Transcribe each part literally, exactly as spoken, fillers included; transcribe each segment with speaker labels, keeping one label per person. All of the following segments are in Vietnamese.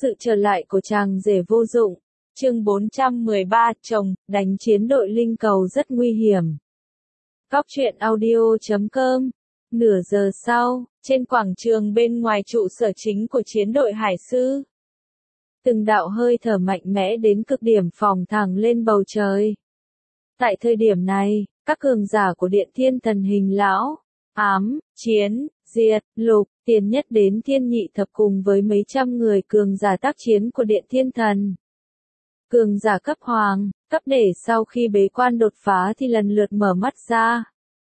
Speaker 1: Sự trở lại của chàng rể vô dụng. Chương bốn trăm mười ba, chồng, đánh chiến đội linh cầu rất nguy hiểm. Góc truyện audio chấm com. Nửa giờ sau, trên quảng trường bên ngoài trụ sở chính của chiến đội hải sư, từng đạo hơi thở mạnh mẽ đến cực điểm phóng thẳng lên bầu trời. Tại thời điểm này, các cường giả của Điện Thiên Thần Hình Lão, Ám, Chiến, Diệt, Lục, Tiền Nhất đến Thiên Nhị Thập cùng với mấy trăm người cường giả tác chiến của Điện Thiên Thần, cường giả cấp hoàng, cấp để sau khi bế quan đột phá thì lần lượt mở mắt ra.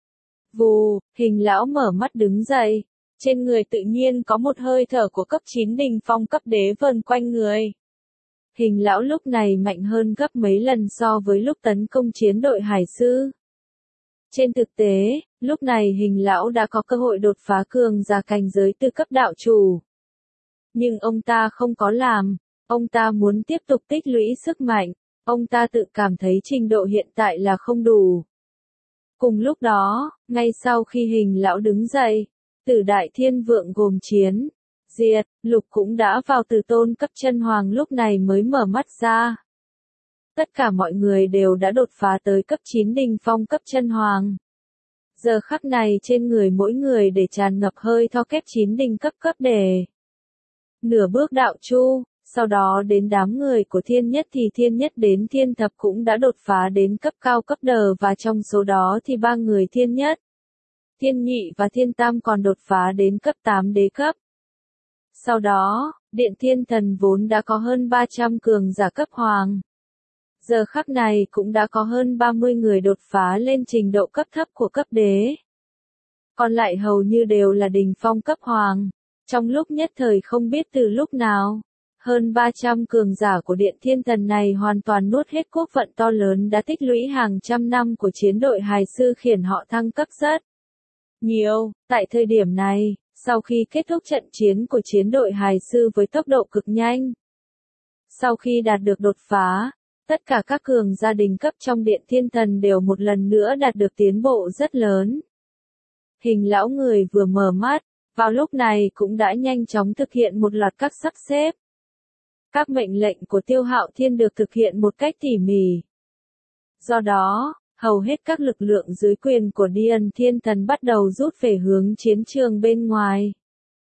Speaker 1: Vù, Hình Lão mở mắt đứng dậy, trên người tự nhiên có một hơi thở của cấp chín đỉnh phong cấp đế vờn quanh người. Hình Lão lúc này mạnh hơn gấp mấy lần so với lúc tấn công chiến đội hải sư. Trên thực tế, lúc này Hình Lão đã có cơ hội đột phá cường giả cảnh giới từ cấp đạo chủ. Nhưng ông ta không có làm, ông ta muốn tiếp tục tích lũy sức mạnh, ông ta tự cảm thấy trình độ hiện tại là không đủ. Cùng lúc đó, ngay sau khi Hình Lão đứng dậy, Tử Đại Thiên Vượng gồm Chiến, Diệt, Lục cũng đã vào từ tôn cấp chân hoàng lúc này mới mở mắt ra. Tất cả mọi người đều đã đột phá tới cấp chín đỉnh phong cấp chân hoàng. Giờ khắc này trên người mỗi người để tràn ngập hơi thở kép chín đỉnh cấp cấp đề. Nửa bước đạo chu, sau đó đến đám người của Thiên Nhất thì Thiên Nhất đến Thiên Thập cũng đã đột phá đến cấp cao cấp đờ và trong số đó thì ba người Thiên Nhất, Thiên Nhị và Thiên Tam còn đột phá đến cấp tám đế cấp. Sau đó, Điện Thiên Thần vốn đã có hơn ba trăm cường giả cấp hoàng. Giờ khắc này cũng đã có hơn ba mươi người đột phá lên trình độ cấp thấp của cấp đế. Còn lại hầu như đều là đỉnh phong cấp hoàng. Trong lúc nhất thời không biết từ lúc nào, hơn ba trăm cường giả của Điện Thiên Thần này hoàn toàn nuốt hết quốc vận to lớn đã tích lũy hàng trăm năm của chiến đội hài sư khiến họ thăng cấp rất nhiều. Tại thời điểm này, sau khi kết thúc trận chiến của chiến đội hài sư với tốc độ cực nhanh, sau khi đạt được đột phá, tất cả các cường gia đình cấp trong Điện Thiên Thần đều một lần nữa đạt được tiến bộ rất lớn. Hình Lão người vừa mở mắt, vào lúc này cũng đã nhanh chóng thực hiện một loạt các sắp xếp. Các mệnh lệnh của Tiêu Hạo Thiên được thực hiện một cách tỉ mỉ. Do đó, hầu hết các lực lượng dưới quyền của Điện Thiên Thần bắt đầu rút về hướng chiến trường bên ngoài.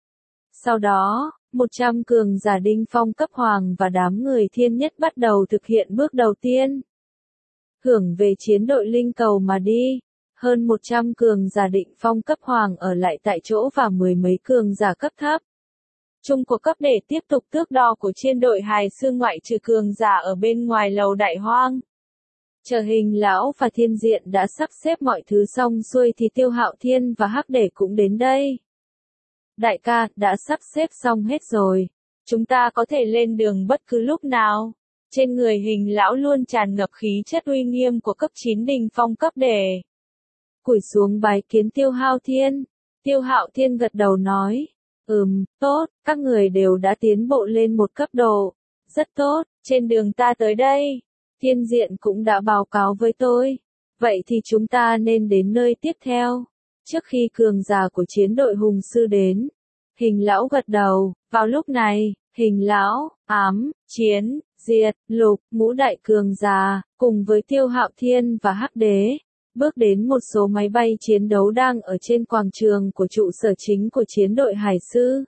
Speaker 1: Sau đó, một trăm cường giả đỉnh phong cấp hoàng và đám người Thiên Nhất bắt đầu thực hiện bước đầu tiên. Hưởng về chiến đội linh cầu mà đi, hơn một trăm cường giả đỉnh phong cấp hoàng ở lại tại chỗ và mười mấy cường giả cấp thấp. Chung của cấp để tiếp tục tước đo của chiến đội hài sư ngoại trừ cường giả ở bên ngoài lầu đại hoang. Chờ Hình Lão và Thiên Diện đã sắp xếp mọi thứ xong xuôi thì Tiêu Hạo Thiên và Hắc Để cũng đến đây. Đại ca, đã sắp xếp xong hết rồi. Chúng ta có thể lên đường bất cứ lúc nào. Trên người Hình Lão luôn tràn ngập khí chất uy nghiêm của cấp chín đỉnh phong cấp đề. Cúi xuống bái kiến Tiêu Hạo Thiên. Tiêu Hạo Thiên gật đầu nói. Ừm, tốt, các người đều đã tiến bộ lên một cấp độ. Rất tốt, trên đường ta tới đây. Thiên Diện cũng đã báo cáo với tôi. Vậy thì chúng ta nên đến nơi tiếp theo. Trước khi cường giả của chiến đội hùng sư đến, Hình Lão gật đầu. Vào lúc này, Hình Lão, Ám, Chiến, Diệt, Lục, ngũ đại cường giả, cùng với Tiêu Hạo Thiên và Hắc Đế, bước đến một số máy bay chiến đấu đang ở trên quảng trường của trụ sở chính của chiến đội hải sư.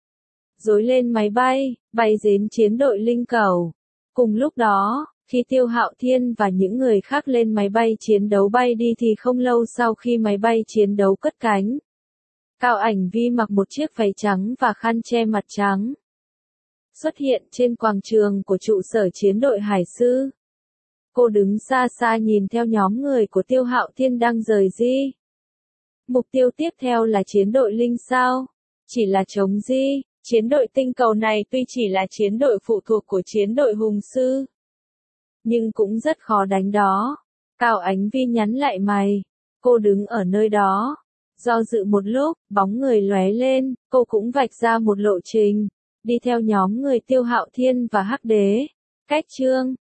Speaker 1: Dối lên máy bay, bay đến chiến đội linh cầu. Cùng lúc đó, khi Tiêu Hạo Thiên và những người khác lên máy bay chiến đấu bay đi thì không lâu sau khi máy bay chiến đấu cất cánh, Cao Ảnh Vi mặc một chiếc váy trắng và khăn che mặt trắng, xuất hiện trên quảng trường của trụ sở chiến đội hải sư. Cô đứng xa xa nhìn theo nhóm người của Tiêu Hạo Thiên đang rời đi. Mục tiêu tiếp theo là chiến đội linh sao? Chỉ là chống di, chiến đội tinh cầu này tuy chỉ là chiến đội phụ thuộc của chiến đội hùng sư, nhưng cũng rất khó đánh đó. Cao Ánh Vi nhắn lại mày. Cô đứng ở nơi đó. Do dự một lúc, bóng người lóe lên, cô cũng vạch ra một lộ trình. Đi theo nhóm người Tiêu Hạo Thiên và Hắc Đế. Cách chương